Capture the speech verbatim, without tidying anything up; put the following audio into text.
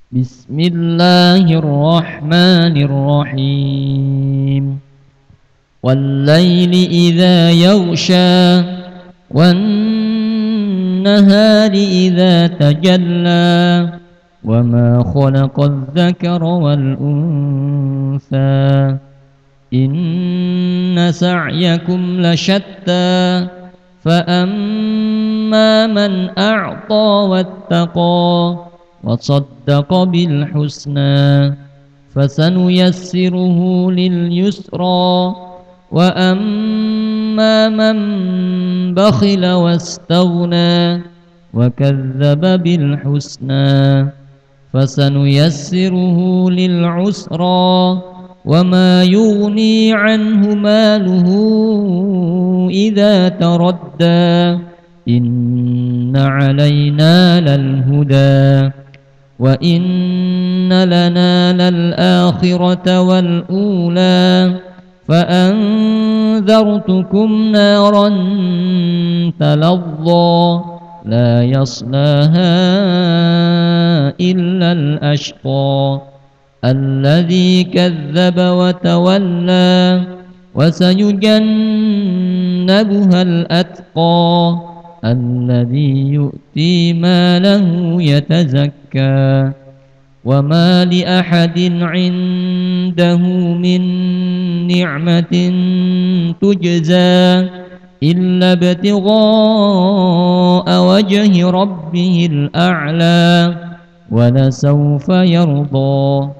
بسم الله الرحمن الرحيم والليل إذا يغشى والنهار إذا تجلى وما خلق الذكر والأنثى إن سعيكم لشتى فأما من أعطى واتقى وصدق بالحسنى فسنيسره لليسرى وأما من بخل واستغنى وكذب بالحسنى فسنيسره للعسرى وما يغني عنه ماله إذا تردى إن علينا للهدى وإن لنا للآخرة والأولى فأنذرتكم نارا تلظى لا يصلاها إلا الأشقى الذي كذب وتولى وسيجنبها الأتقى الذي يؤتي ماله يتزكى وما لأحد عنده من نعمة تجزى إلا ابتغاء وجه ربه الأعلى ولسوف يرضى.